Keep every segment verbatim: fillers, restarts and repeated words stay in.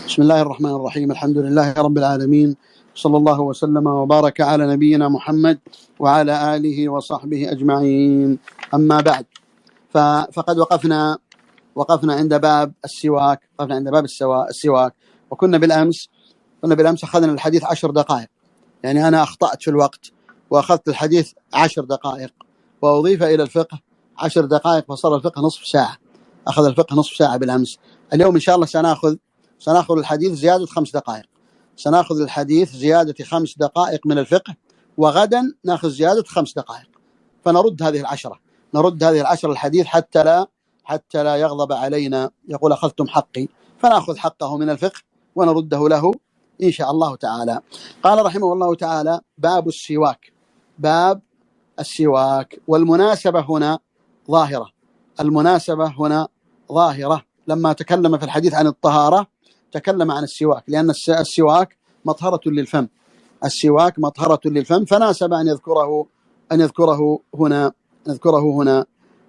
بسم الله الرحمن الرحيم. الحمد لله رب العالمين، صلى الله وسلم وبارك على نبينا محمد وعلى آله وصحبه أجمعين. أما بعد، فقد وقفنا وقفنا عند باب السواك وقفنا عند باب السواك وكنا بالأمس كنا بالأمس أخذنا الحديث عشر دقائق، يعني أنا أخطأت في الوقت وأخذت الحديث عشر دقائق وأضيف إلى الفقه عشر دقائق فصار الفقه نصف ساعة. أخذ الفقه نصف ساعة بالأمس. اليوم إن شاء الله سنأخذ سنأخذ الحديث زيادة خمس دقائق سنأخذ الحديث زيادة خمس دقائق من الفقه، وغدا نأخذ زيادة خمس دقائق، فنرد هذه العشرة نرد هذه العشرة الحديث حتى لا حتى لا يغضب علينا يقول أخذتم حقي، فنأخذ حقه من الفقه ونرده له إن شاء الله تعالى. قال رحمه الله تعالى: باب السواك. باب السواك. والمناسبة هنا ظاهرة المناسبة هنا ظاهرة لما تكلم في الحديث عن الطهارة تكلم عن السواك، لأن السواك مطهرة للفم السواك مطهرة للفم فناسب أن يذكره أن يذكره هنا نذكره هنا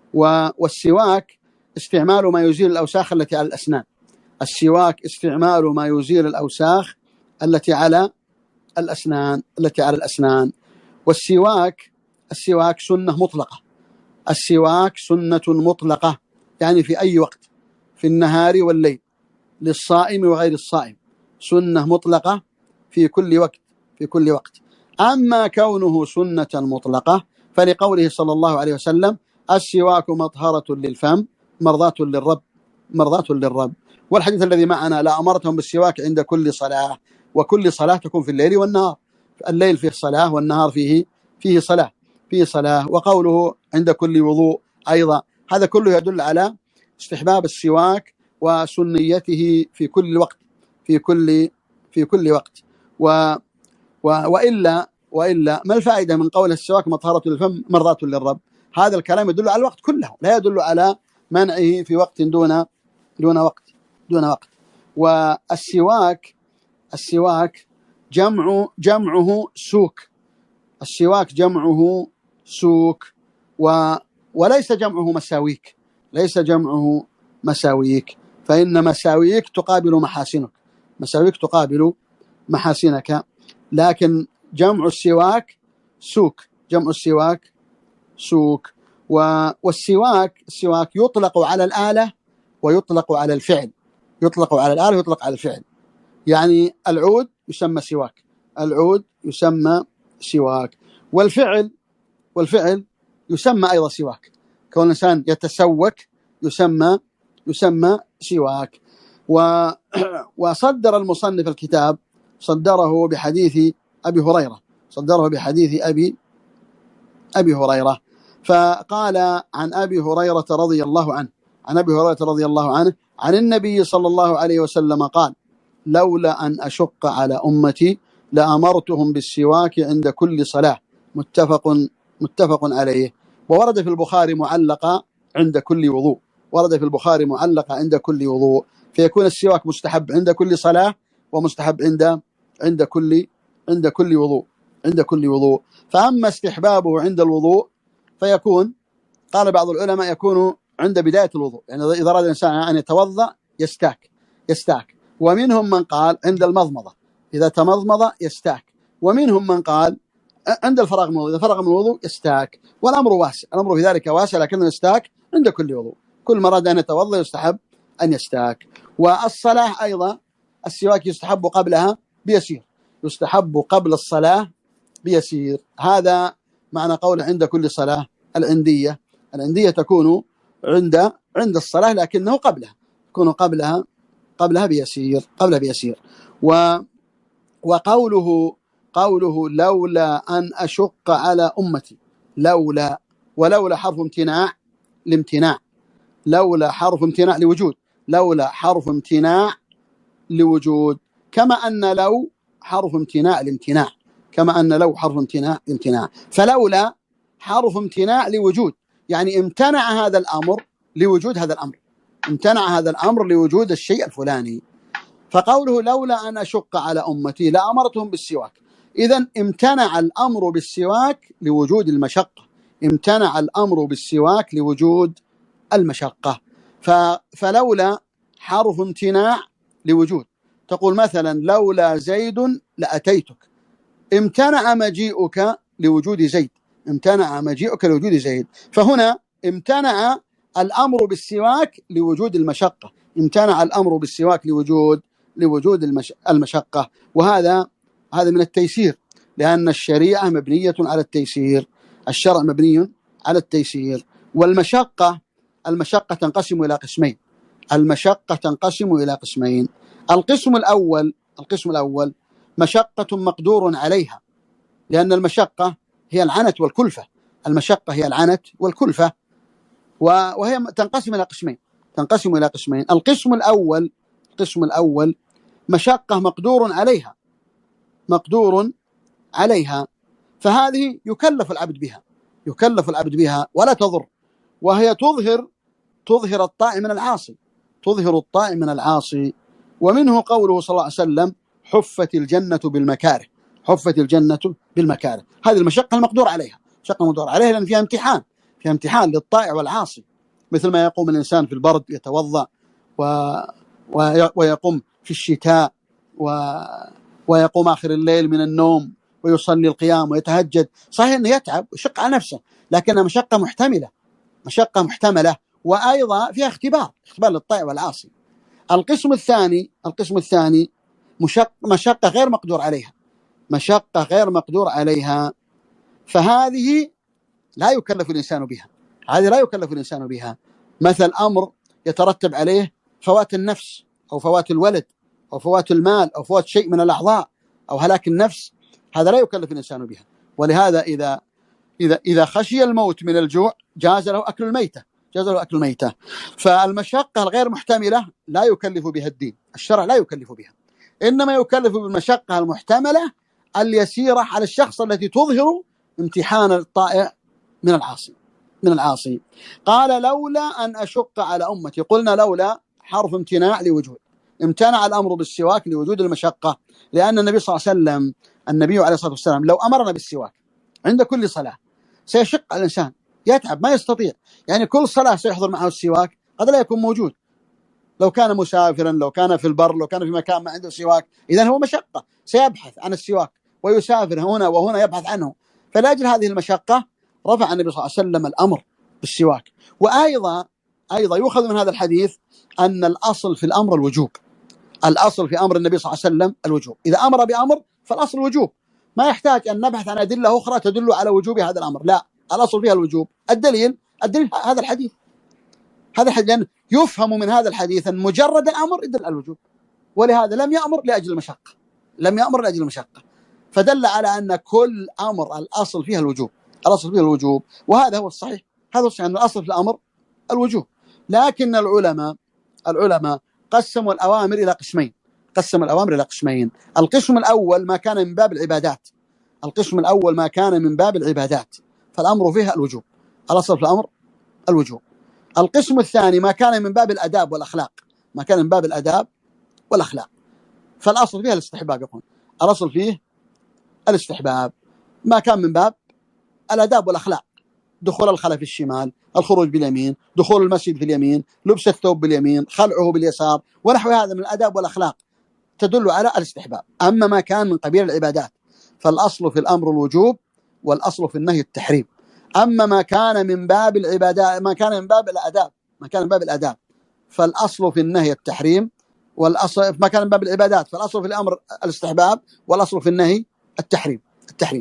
والسواك استعمال ما يزيل الأوساخ التي على الأسنان السواك استعمال ما يزيل الأوساخ التي على الأسنان التي على الأسنان والسواك السواك سنة مطلقة السواك سنة مطلقة يعني في أي وقت، في النهار والليل، للصائم وغير الصائم، سنة مطلقة في كل وقت في كل وقت. أما كونه سنة مطلقة فلقوله صلى الله عليه وسلم: السواك مطهرة للفم مرضاة للرب مرضاة للرب. والحديث الذي معنا: لا أمرتهم بالسواك عند كل صلاة، وكل صلاة تكون في الليل والنهار، الليل فيه صلاة والنهار فيه فيه صلاة فيه صلاة. وقوله عند كل وضوء أيضا، هذا كله يدل على استحباب السواك وسنيته في كل وقت في كل في كل وقت و و وإلا وإلا ما الفائدة من قول السواك مطهرة للفم مرضاة للرب؟ هذا الكلام يدل على الوقت كله، لا يدل على منعه في وقت دون دون وقت دون وقت. والسواك السواك جمع جمعه سوك السواك جمعه سوك و وليس جمعه مساويك ليس جمعه مساويك فإن مساويك تقابل محاسنك مساويك تقابل محاسنك لكن جمع السواك سوك جمع السواك سوك و... والسواك السواك يطلق على الآلة ويطلق على الفعل يطلق على الآلة ويطلق على الفعل. يعني العود يسمى سواك العود يسمى سواك والفعل والفعل يسمى أيضا سواك. كون الإنسان يتسوك يسمى يسمى سواك. و... وصدر المصنف الكتاب صدره بحديث أبي هريرة صدره بحديث أبي أبي هريرة فقال عن أبي هريرة رضي الله عنه عن أبي هريرة رضي الله عنه عن النبي صلى الله عليه وسلم قال: لولا أن أشق على أمتي لأمرتهم بالسواك عند كل صلاة. متفق متفق عليه. وورد في البخاري معلقة عند كل وضوء ورد في البخاري معلقة عند كل وضوء فيكون السواك مستحب عند كل صلاة ومستحب عند عند كل عند كل وضوء عند كل وضوء. فأما استحبابه عند الوضوء فيكون، قال بعض العلماء، يكون عند بداية الوضوء، يعني إذا أراد الإنسان أن يتوضأ يستاك يستاك ومنهم من قال عند المضمضة، إذا تمضمض يستاك. ومنهم من قال عند الفراغ من الوضوء، إذا فرغ من الوضوء يستاك. والأمر واسع الأمر في ذلك واسع، لكنه يستاك عند كل وضوء. كل ما أراد أن يتوضأ يستحب أن يستاك. والصلاة أيضا السواك يستحب قبلها بيسير يستحب قبل الصلاة بيسير. هذا معنى قول عند كل صلاة. العندية العندية تكون عند عند الصلاة لكنه قبلها يكون قبلها قبلها بيسير قبلها بيسير. و وقوله قوله لولا أن أشق على أمتي، لولا ولولا حرف امتناع لامتناع لولا حرف امتناع لوجود لولا حرف امتناع لوجود كما أن لو حرف امتناع لامتناع كما أن لو حرف امتناع لامتناع فلولا حرف امتناع لوجود، يعني امتنع هذا الأمر لوجود هذا الأمر امتنع هذا الأمر لوجود الشيء الفلاني. فقوله لولا أن أشق على أمتي لأمرتهم بالسواك، إذن امتنع الأمر بالسواك لوجود المشقة امتنع الأمر بالسواك لوجود المشقة. فلولا حرف امتناع لوجود تقول مثلا لولا زيد لأتيتك، امتنع مجيئك لوجود زيد، امتنع مجيئك لوجود زيد. فهنا امتنع الأمر بالسواك لوجود المشقة، امتنع الأمر بالسواك لوجود لوجود المش... المشقة. وهذا هذا من التيسير، لأن الشريعة مبنية على التيسير، الشرع مبني على التيسير. والمشقة المشقة تنقسم إلى قسمين، المشقة تنقسم إلى قسمين. القسم الأول القسم الأول مشقة مقدور عليها، لأن المشقة هي العنت والكلفة، المشقة هي العنت والكلفة، وهي تنقسم إلى قسمين تنقسم إلى قسمين. القسم الأول القسم الأول مشقة مقدور عليها مقدور عليها فهذه يكلف العبد بها يكلف العبد بها ولا تضر، وهي تظهر تظهر الطائع من العاصي تظهر الطائع من العاصي. ومنه قوله صلى الله عليه وسلم: حفت الجنة بالمكاره حفت الجنة بالمكاره. هذه المشقة المقدور عليها، مشقة مقدور عليها لأن فيها امتحان فيها امتحان للطائع والعاصي، مثل ما يقوم الإنسان في البرد يتوضأ و... ويقوم في الشتاء و... ويقوم آخر الليل من النوم ويصلي القيام ويتهجد. صحيح أنه يتعب ويشق على نفسه، لكنها مشقة محتملة مشقة محتملة وأيضا فيها اختبار اختبار للطائع والعاصي. القسم الثاني القسم الثاني مشق... مشقة غير مقدور عليها مشقة غير مقدور عليها فهذه لا يكلف الإنسان بها هذه لا يكلف الإنسان بها مثل أمر يترتب عليه فوات النفس أو فوات الولد أو فوات المال أو فوات شيء من الأعضاء أو هلاك النفس، هذا لا يكلف الإنسان بها. ولهذا إذا إذا إذا خشي الموت من الجوع جاز له أكل الميتة جاز له أكل الميتة. فالمشقة الغير محتملة لا يكلف بها الدين، الشرع لا يكلف بها، إنما يكلف بالمشقة المحتملة اليسيرة على الشخص التي تظهر امتحان الطائع من العاصي من العاصي. قال: لولا أن أشق على أمتي. قلنا لولا حرف امتناع لوجود، امتنع الأمر بالسواك لوجود المشقة، لأن النبي صلى الله عليه وسلم النبي عليه الصلاة والسلام لو أمرنا بالسواك عند كل صلاة سيشق على الإنسان، يتعب ما يستطيع، يعني كل صلاة سيحضر معه السواك قد لا يكون موجود، لو كان مسافرا لو كان في البر لو كان في مكان ما عنده سواك إذن هو مشقة، سيبحث عن السواك ويسافر هنا وهنا يبحث عنه. فلأجل هذه المشقة رفع النبي صلى الله عليه وسلم الأمر بالسواك. وأيضا أيضا يؤخذ من هذا الحديث أن الأصل في الأمر الوجوب، الأصل في أمر النبي صلى الله عليه وسلم الوجوب، إذا أمر بأمر فالأصل الوجوب، ما يحتاج أن نبحث عن أدلة أخرى تدل على وجوب هذا الأمر، لا، الأصل فيها الوجوب. الدليل الدليل هذا الحديث هذا الحديث لأن يفهم من هذا الحديث أن مجرد الأمر يدل على الوجوب، ولهذا لم يأمر لأجل المشقة لم يأمر لأجل المشقة فدل على أن كل أمر الأصل فيها الوجوب الأصل فيها الوجوب وهذا هو الصحيح هذا هو الصحيح أن الأصل في الأمر الوجوب. لكن العلماء العلماء قسموا الأوامر إلى قسمين قسموا الأوامر إلى قسمين القسم الأول ما كان من باب العبادات القسم الأول ما كان من باب العبادات فالأمر فيها الوجوب، الأصل في الأمر الوجوب. القسم الثاني ما كان من باب الأداب والأخلاق ما كان من باب الأداب والأخلاق فالأصل فيها الاستحباب، يقول الأصل فيه الاستحباب. ما كان من باب الأداب والأخلاق دخول الخلا في الشمال، الخروج باليمين، دخول المسجد في اليمين، لبس الثوب باليمين، خلعه باليسار ونحو هذا من الأداب والأخلاق تدل على الاستحباب. أما ما كان من قبيل العبادات فالأصل في الأمر الوجوب والأصل في النهي التحريم. أما ما كان من باب العبادات ما كان من باب الأداب ما كان من باب الأداب فالأصل في النهي التحريم، والأصل ما كان من باب العبادات فالأصل في الأمر الاستحباب والأصل في النهي التحريم التحريم.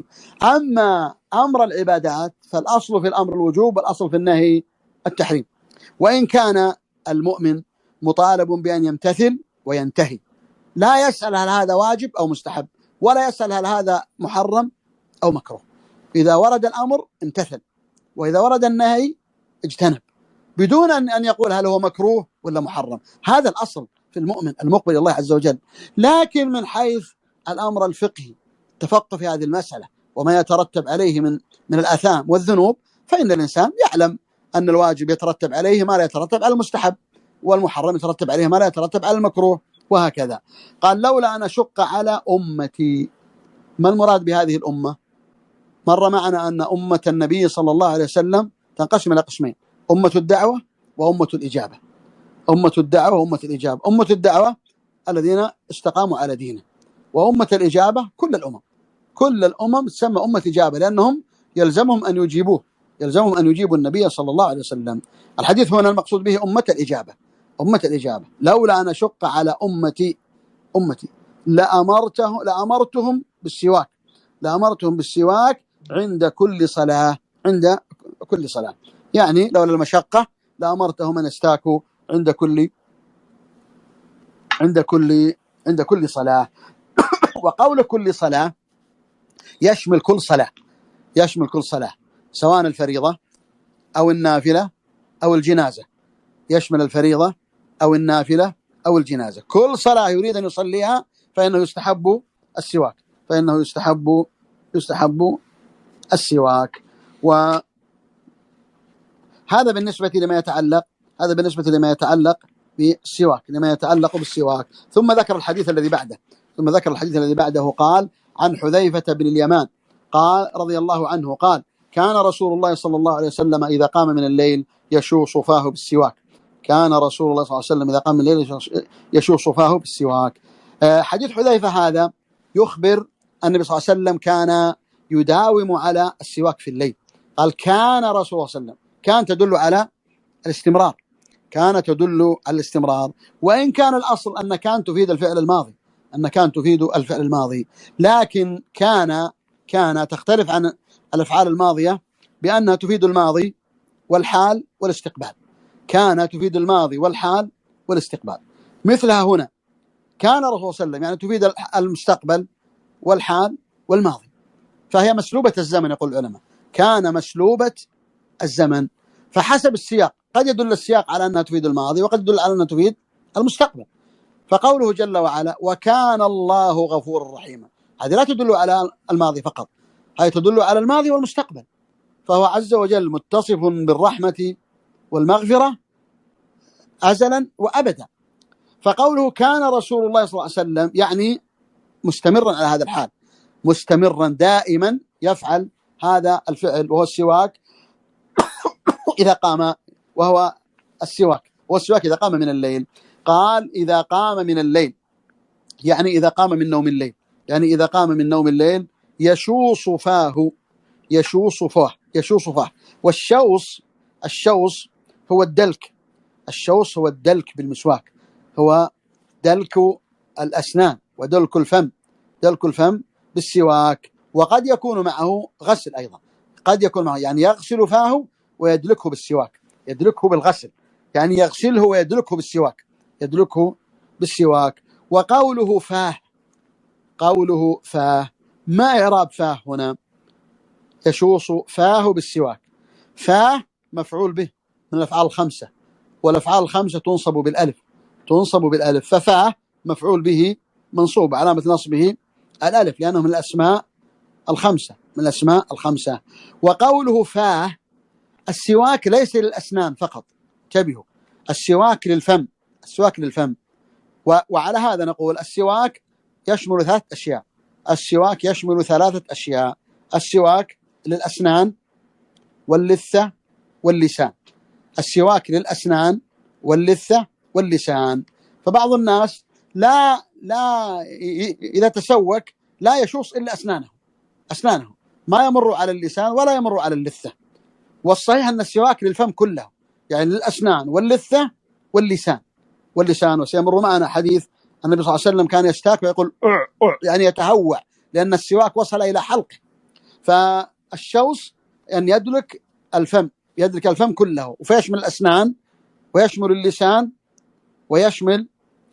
أما أمر العبادات فالأصل في الأمر الوجوب والأصل في النهي التحريم. وإن كان المؤمن مطالب بأن يمتثل وينتهي، لا يسأل هل هذا واجب أو مستحب، ولا يسأل هل هذا محرم أو مكروه. إذا ورد الأمر امتثل، وإذا ورد النهي اجتنب، بدون أن يقول هل هو مكروه ولا محرم. هذا الأصل في المؤمن المقبل الله عز وجل. لكن من حيث الأمر الفقهي تفقه في هذه المسألة وما يترتب عليه من من الآثام والذنوب، فإن الإنسان يعلم أن الواجب يترتب عليه ما لا يترتب على المستحب، والمحرم يترتب عليه ما لا يترتب على المكروه، وهكذا. قال: لولا أن أشق على أمتي. ما المراد بهذه الأمة؟ مر معنا أن أمة النبي صلى الله عليه وسلم تنقسم إلى قسمين: أمة الدعوة وأمة الإجابة. أمة الدعوة وأمة الإجابة. أمة الدعوة الذين استقاموا على دينه. وأمة الإجابة كل الأمم، كل الأمم تسمى أمة إجابة، لأنهم يلزمهم أن يجيبوه، يلزمهم أن يجيبوا النبي صلى الله عليه وسلم. الحديث هنا المقصود به أمة الإجابة، أمة الإجابة. لولا أن أشق على أمتي أمتي لأمرته لأمرتهم بالسواك، لأمرتهم بالسواك عند كل صلاة، عند كل صلاة. يعني لولا المشقة لأمرتهم أن يستاكوا عند كل عند كل عند كل صلاة. وقول كل صلاة يشمل كل صلاة، يشمل كل صلاة، سواء الفريضة أو النافلة أو الجنازة، يشمل الفريضة أو النافلة أو الجنازة. كل صلاة يريد أن يصليها فإنه يستحب السواك، فإنه يستحب يستحب السواك. وهذا بالنسبة لما يتعلق هذا بالنسبة لما يتعلق بالسواك، لما يتعلق بالسواك. ثم ذكر الحديث الذي بعده ثم ذكر الحديث الذي بعده قال: عن حذيفة بن اليمان قال رضي الله عنه قال: كان رسول الله صلى الله عليه وسلم إذا قام من الليل يشوص فاه بالسواك. كان رسول الله صلى الله عليه وسلم إذا قام من الليل يشوص فاه بالسواك. حديث حذيفة هذا يخبر النبي صلى الله عليه وسلم كان يداوم على السواك في الليل. قال كان رسول الله صلى الله عليه وسلم، كان تدل على الاستمرار، كان تدل على الاستمرار. وإن كان الأصل أن كان تفيد الفعل الماضي، أن كان تفيد الفعل الماضي، لكن كان كان تختلف عن الأفعال الماضية بأنها تفيد الماضي والحال والاستقبال. كان تفيد الماضي والحال والاستقبال. مثلها هنا كان رسول الله صلى الله عليه وسلم، يعني تفيد المستقبل والحال والماضي، فهي مسلوبة الزمن. يقول العلماء كان مسلوبة الزمن، فحسب السياق قد يدل السياق على أنها تفيد الماضي وقد يدل على أنها تفيد المستقبل. فقوله جل وعلا وكان الله غفورا رحيما، هذه لا تدل على الماضي فقط، هذه تدل على الماضي والمستقبل. فهو عز وجل متصف بالرحمة والمغفرة أزلا وأبدا. فقوله كان رسول الله صلى الله عليه وسلم يعني مستمرا على هذا الحال، مستمرا دائما يفعل هذا الفعل وهو السواك إذا قام، وهو السواك وهو السواك إذا قام من الليل. قال إذا قام من الليل، يعني إذا قام من نوم الليل، يعني إذا قام من نوم الليل يشوص فاه، يشوص فاه يشوص فاه والشوص الشوص هو الدلك، الشوص هو الدلك بالمسواك، هو دلك الأسنان ودلك الفم، دلك الفم بالسواك. وقد يكون معه غسل أيضا، قد يكون معه يعني يغسل فاه ويدلكه بالسواك، يدلكه بالغسل، يعني يغسله ويدلكه بالسواك، يدلكه بالسواك. وقوله فاه، قوله فاه، ما إعراب فاه هنا؟ يشوص فاه بالسواك. فاه مفعول به من الأفعال الخمسة، والأفعال الخمسة تنصب بالألف، تنصب بالألف، ففاه مفعول به منصوب علامة نصبه الألف لأنه من الأسماء الخمسة، من الأسماء الخمسة. وقوله فاه، السواك ليس للأسنان فقط، انتبهوا، السواك للفم، السواك للفم. وعلى هذا نقول السواك يشمل ثلاث أشياء، السواك يشمل ثلاثة أشياء: السواك للأسنان واللثة واللسان، السواك للأسنان واللثة واللسان. فبعض الناس لا لا إذا تسوك لا يشوص إلا أسنانه، أسنانه ما يمر على اللسان ولا يمر على اللثة. والصحيح أن السواك للفم كله، يعني للأسنان واللثة واللسان واللسان. وسيمر معنا حديث النبي صلى الله عليه وسلم كان يستاك ويقول أع أع، يعني يتهوع، لأن السواك وصل إلى حلقه. فالشوص أن يدلك الفم، يدلك الفم كله، وفيشمل الأسنان ويشمل اللسان ويشمل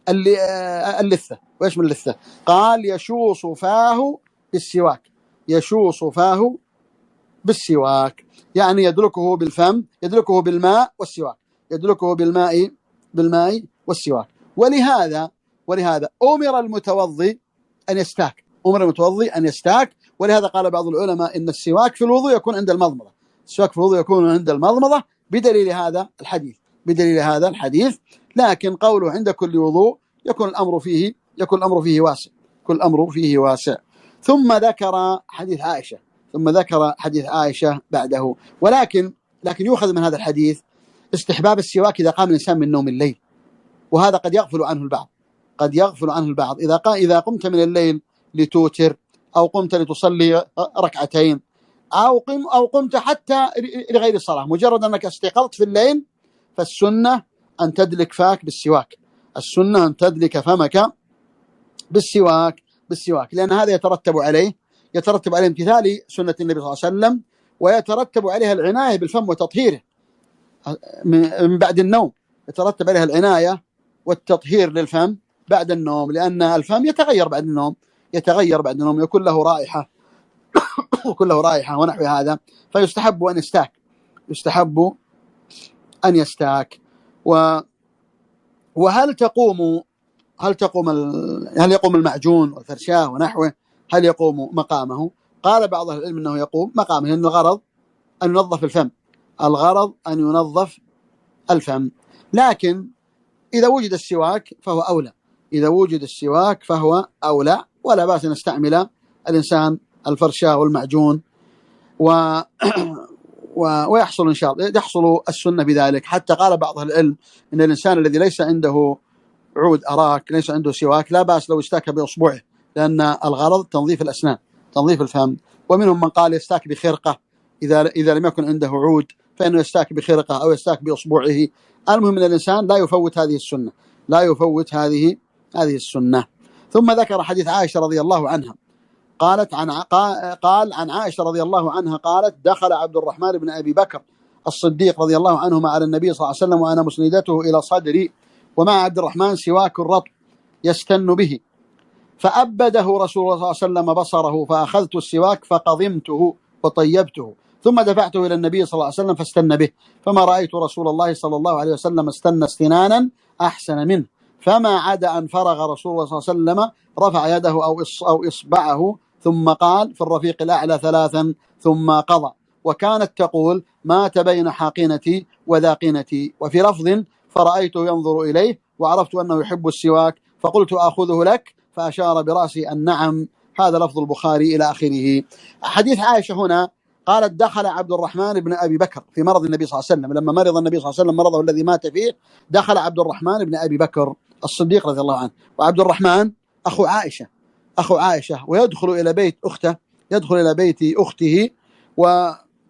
اللثة ويشمل اللثة. قال يشوص فاه بالسواك، يشوص فاه بالسواك، يعني يدلكه بالفم، يدلكه بالماء والسواك، يدلكه بالماء بالماء والسواك. ولهذا ولهذا أمر المتوضي أن يستاك، أمر المتوضي أن يستاك. ولهذا قال بعض العلماء إن السواك في الوضوء يكون عند المضمضة، السواك في الوضوء يكون عند المضمضة بدليل هذا الحديث، بدليل هذا الحديث. لكن قوله عند كل وضوء يكون الأمر فيه يكون الأمر فيه واسع، كل الأمر فيه واسع. ثم ذكر حديث عائشة، ثم ذكر حديث عائشة بعده. ولكن لكن يؤخذ من هذا الحديث استحباب السواك إذا قام الإنسان من نوم الليل، وهذا قد يغفل عنه البعض، قد يغفل عنه البعض. إذا إذا قمت من الليل لتوتر، أو قمت لتصلي ركعتين، أو قم أو قمت حتى لغير الصلاة، مجرد أنك استيقظت في الليل، فالسنة أن تدلك فاك بالسواك، السنة أن تدلك فمك بالسواك بالسواك لأن هذا يترتب عليه يترتب عليه امتثال سنة النبي صلى الله عليه وسلم، ويترتب عليها العناية بالفم وتطهيره من بعد النوم، يترتب عليها العناية والتطهير للفم بعد النوم، لأن الفم يتغير بعد النوم يتغير بعد النوم يكون له رائحة وكل له رائحة ونحو هذا، فيستحب أن يستاك يستحب أن يستاك و وهل تقوم هل تقوم هل يقوم المعجون والفرشاة ونحوه، هل يقوم مقامه؟ قال بعض أهل العلم أنه يقوم مقامه، لأن الغرض أن ينظف الفم الغرض أن ينظف الفم لكن إذا وجد السواك فهو أولى إذا وجد السواك فهو أولى ولا بأس أن يستعمل الإنسان الفرشاة والمعجون و... و... ويحصل إن شاء الله يحصل السنة بذلك. حتى قال بعض أهل العلم إن الإنسان الذي ليس عنده عود أراك، ليس عنده سواك، لا بأس لو استاك بأصبعه، لأن الغرض تنظيف الأسنان تنظيف الفم. ومنهم من قال يستاك بخرقة إذا إذا لم يكن عنده عود فإنه يستاك بخرقة أو يستاك بأصبعه. المهم أن الإنسان لا يفوت هذه السنة لا يفوت هذه هذه السنة. ثم ذكر حديث عائشة رضي الله عنها قالت عن قال عن عائشة رضي الله عنها قالت: دخل عبد الرحمن بن أبي بكر الصديق رضي الله عنهما على النبي صلى الله عليه وسلم وأنا مسندته إلى صدري، ومع عبد الرحمن سواك رطب يستن به، فأبده رسول الله صلى الله عليه وسلم بصره، فأخذت السواك فقضمته وطيبته، ثم دفعته إلى النبي صلى الله عليه وسلم فاستن به، فما رأيت رسول الله صلى الله عليه وسلم استن استنانا أحسن منه، فما عدا أن فرغ رسول الله صلى الله عليه وسلم رفع يده أو أو إصبعه ثم قال: في الرفيق الأعلى ثلاثا ثم قضى. وكانت تقول: مات بين حاقنتي وذاقنتي. وفي لفظ: فرأيته ينظر إليه وعرفت أنه يحب السواك فقلت: آخذه لك؟ فأشار برأسي أن نعم. هذا لفظ البخاري إلى آخره. حديث عائشة هنا قالت: دخل عبد الرحمن بن أبي بكر في مرض النبي صلى الله عليه وسلم، لما مرض النبي صلى الله عليه وسلم مرضه الذي مات فيه، دخل عبد الرحمن بن أبي بكر الصديق رضي الله عنه، وعبد الرحمن أخو عائشة أخو عائشة ويدخل إلى بيت أخته يدخل إلى بيت أخته و...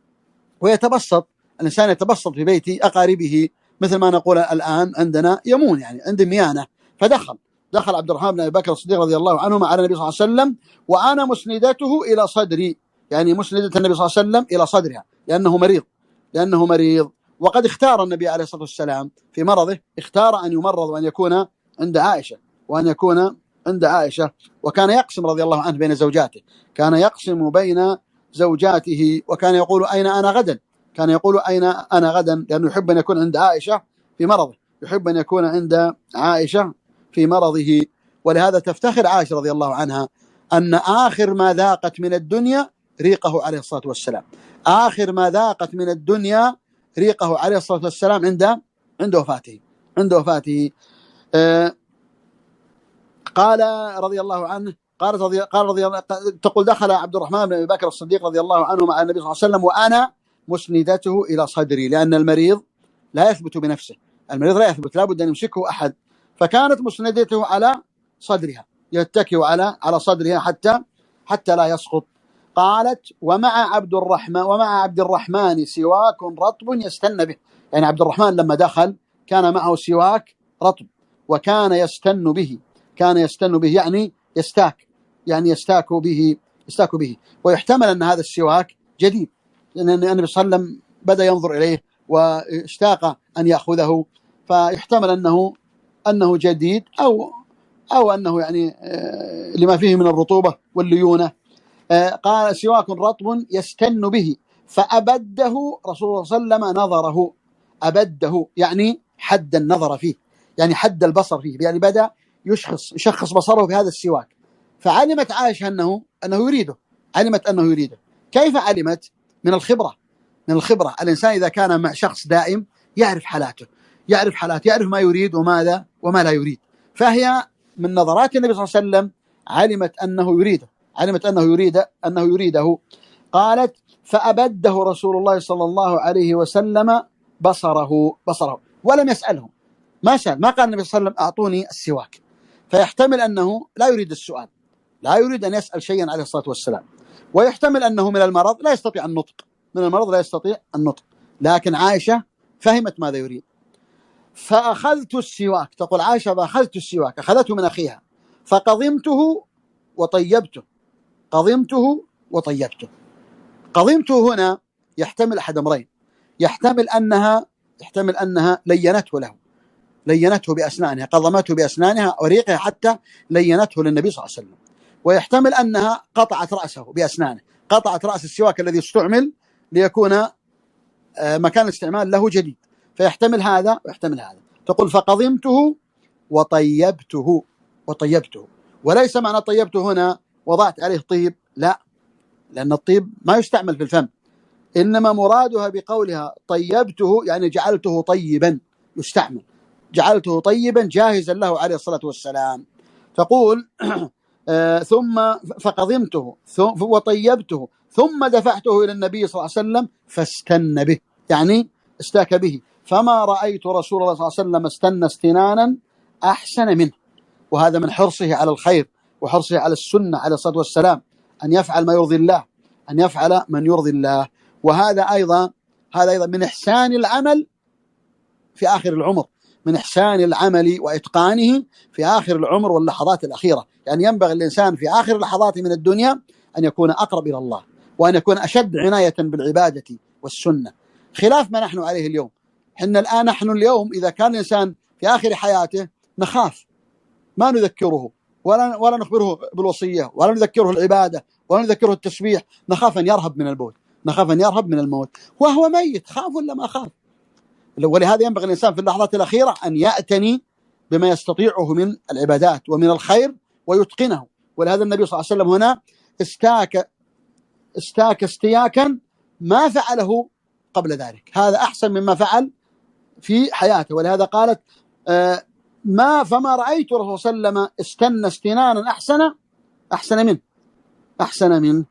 ويتبسط الإنسان يتبسط في بيت أقاربه، مثل ما نقول الآن عندنا يمون، يعني عند ميانة. فدخل دخل عبد الرحمن بن أبي بكر الصديق رضي الله عنهما على النبي صلى الله عليه وسلم وأنا مسندته إلى صدري، يعني مسندة النبي صلى الله عليه وسلم إلى صدرها لأنه مريض لأنه مريض وقد اختار النبي عليه الصلاة والسلام في مرضه، اختار أن يمرض وأن يكون عند عائشة وأن يكون عند عائشة وكان يقسم رضي الله عنه بين زوجاته كان يقسم بين زوجاته وكان يقول: أين أنا غدا كان يقول أين أنا غدا لأنه يحب أن يكون عند عائشة في مرضه يحب أن يكون عند عائشة في مرضه. ولهذا تفتخر عائشة رضي الله عنها أن آخر ما ذاقت من الدنيا ريقه عليه الصلاة والسلام آخر ما ذاقت من الدنيا ريقه عليه الصلاة والسلام عند عند وفاته عند وفاته آه قال رضي الله عنه قالت رضي قال رضي الله تقول: دخل عبد الرحمن بن أبي بكر الصديق رضي الله عنه مع النبي صلى الله عليه وسلم وأنا مسندته إلى صدري، لأن المريض لا يثبت بنفسه المريض لا يثبت لابد أن يمسكه أحد، فكانت مسندته على صدرها يتكئ على على صدرها حتى حتى لا يسقط. قالت: ومع عبد الرحمن ومع عبد الرحمن سواك رطب يستن به، يعني عبد الرحمن لما دخل كان معه سواك رطب وكان يستن به كان يستن به يعني يستاك يعني يستاك به يستاك به ويحتمل أن هذا السواك جديد، لأن النبي صلى الله عليه وسلم بدأ ينظر إليه واشتاق أن يأخذه، فيحتمل أنه أنه جديد أو أو أنه يعني لما فيه من الرطوبة والليونة. قال: سواك رطب يستن به، فأبده رسول الله صلى الله عليه وسلم نظره أبده يعني حد النظر فيه، يعني حد البصر فيه، يعني بدأ يشخص يشخص بصره بهذا السواك. فعلمت عائشة أنه أنه يريده علمت أنه يريده كيف علمت؟ من الخبرة من الخبرة الإنسان إذا كان مع شخص دائم يعرف حالاته يعرف حالاته يعرف ما يريد وماذا وما لا يريد، فهي من نظرات النبي صلى الله عليه وسلم علمت أنه يريده علمت أنه يريد أنه يريده. قالت: فأبده رسول الله صلى الله عليه وسلم بصره بصره ولم يسأله ما سأل ما قال النبي صلى الله عليه وسلم: أعطوني السواك فيحتمل أنه لا يريد السؤال، لا يريد أن يسأل شيئا عليه الصلاة والسلام، ويحتمل أنه من المرض لا يستطيع النطق، من المرض لا يستطيع النطق، لكن عائشة فهمت ماذا يريد. فأخذت السواك، تقول عائشة فأخذت السواك، أخذته من أخيها فقضمته وطيبته، قضمته وطيبته. قضمته هنا يحتمل أحد أمرين، يحتمل أنها يحتمل أنها لينته له، لينته بأسنانها، قضمته بأسنانها وريقها حتى لينته للنبي صلى الله عليه وسلم. ويحتمل أنها قطعت رأسه بأسنانه، قطعت رأس السواك الذي استعمل ليكون مكان الاستعمال له جديد، فيحتمل هذا ويحتمل هذا. تقول فقضمته وطيبته، وطيبته، وليس معنى طيبته هنا وضعت عليه طيب، لا، لأن الطيب ما يستعمل في الفم، إنما مرادها بقولها طيبته يعني جعلته طيبا يستعمل، جعلته طيبا جاهزا له عليه الصلاة والسلام. تقول آه ثم فقضمته وطيبته ثم دفعته إلى النبي صلى الله عليه وسلم فاستن به، يعني استاك به، فما رأيت رسول الله صلى الله عليه وسلم استنى استنانا أحسن منه. وهذا من حرصه على الخير وحرصه على السنة عليه الصلاة والسلام، أن يفعل ما يرضي الله، أن يفعل من يرضي الله. وهذا أيضا هذا أيضا من إحسان العمل في آخر العمر، من إحسان العمل وإتقانه في آخر العمر واللحظات الأخيرة. يعني ينبغي الإنسان في آخر اللحظات من الدنيا أن يكون أقرب إلى الله، وأن يكون أشد عناية بالعبادة والسنة، خلاف ما نحن عليه اليوم. حنا الآن نحن اليوم إذا كان الإنسان في آخر حياته نخاف، ما نذكره ولا ولا نخبره بالوصية، ولا نذكره العبادة، ولا نذكره التسبيح، نخاف أن يرهب من الموت، نخاف أن يرهب من الموت وهو ميت، خاف ولا ما خاف؟ ولهذا ينبغي الإنسان في اللحظات الأخيرة أن يأتني بما يستطيعه من العبادات ومن الخير ويتقنه. ولهذا النبي صلى الله عليه وسلم هنا استاك استاك استياكا ما فعله قبل ذلك، هذا أحسن مما فعل في حياته. ولهذا قالت آه ما فما رأيت رسول صلى الله عليه وسلم استنى استنانا أحسن أحسن منه أحسن منه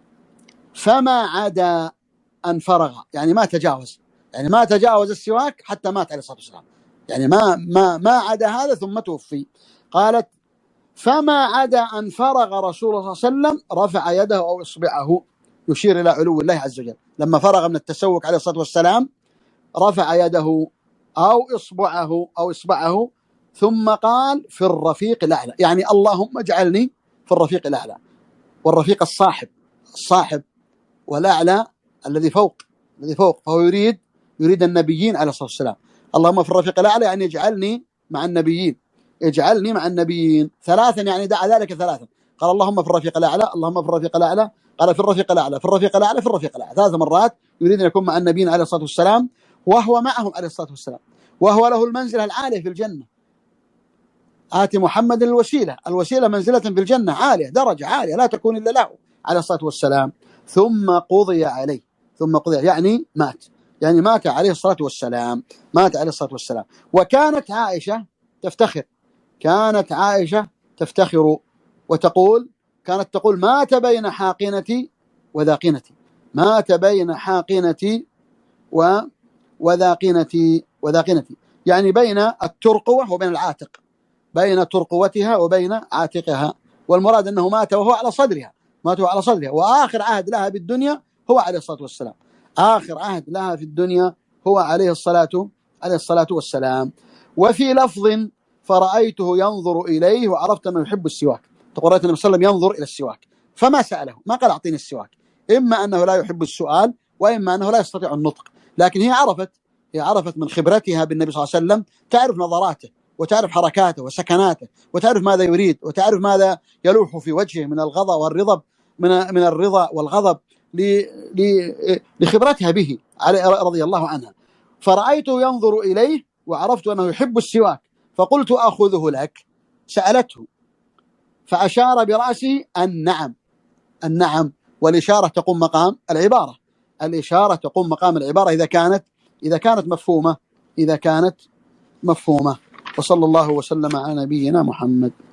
فما عدا أن فرغ، يعني ما تجاوز، يعني ما تجاوز السواك حتى مات عليه الصلاة والسلام، يعني ما ما ما عدا هذا ثم توفي. قالت فما عدا أن فرغ رسول الله صلى الله عليه وسلم رفع يده أو إصبعه، يشير إلى علو الله عز وجل. لما فرغ من التسوك عليه الصلاة والسلام رفع يده أو إصبعه أو إصبعه ثم قال في الرفيق الأعلى، يعني اللهم اجعلني في الرفيق الأعلى. والرفيق الصاحب الصاحب والأعلى الذي فوق الذي فوق فهو يريد يريد النبيين عليه الصلاة والسلام. اللهم في الرفيق الأعلى يعني اجعلني مع النبيين، اجعلني مع النبيين ثلاثا، يعني دعا ذلك ثلاثا، قال اللهم في الرفيق الأعلى، اللهم في الرفيق الأعلى، قال في الرفيق الأعلى، في الرفيق الأعلى، في الرفيق الأعلى، ثلاث مرات يريد أن يكون مع النبيين عليه الصلاة والسلام، وهو معهم عليه الصلاة والسلام، وهو له المنزلة العالية في الجنة. آتي محمد الوسيلة، الوسيلة منزلة في الجنة عالية، درجة عالية لا تكون إلا له عليه الصلاة والسلام. ثم قضي عليه، ثم قضي يعني مات، يعني مات عليه الصلاة والسلام، مات عليه الصلاة والسلام. وكانت عائشة تفتخر، كانت عائشة تفتخر وتقول، كانت تقول مات بين حاقنتي وذاقنتي، مات بين حاقنتي و وذاقنتي وذاقنتي، يعني بين الترقوة وبين العاتق، بين ترقوتها وبين عاتقها، والمراد أنه مات وهو على صدرها، مات وهو على صدرها. وآخر عهد لها بالدنيا هو عليه الصلاة والسلام، آخر عهد لها في الدنيا هو عليه الصلاة عليه الصلاة والسلام. وفي لفظ فرأيته ينظر إليه وعرفت أنه يحب السواك، تقول رأيت النبي صلى الله عليه وسلم ينظر إلى السواك فما سأله، ما قال أعطيني السواك، إما أنه لا يحب السؤال وإما أنه لا يستطيع النطق، لكن هي عرفت هي عرفت من خبرتها بالنبي صلى الله عليه وسلم، تعرف نظراته وتعرف حركاته وسكناته، وتعرف ماذا يريد، وتعرف ماذا يلوح في وجهه من الغضب والرضا، من من الرضا والغضب لخبرتها به رضي الله عنها. فرأيته ينظر إليه وعرفت أنه يحب السواك فقلت أخذه لك، سألته فأشار برأسه النعم، النعم، والإشارة تقوم مقام العبارة، الإشارة تقوم مقام العبارة إذا كانت إذا كانت مفهومة إذا كانت مفهومة. وصلى الله وسلم على نبينا محمد.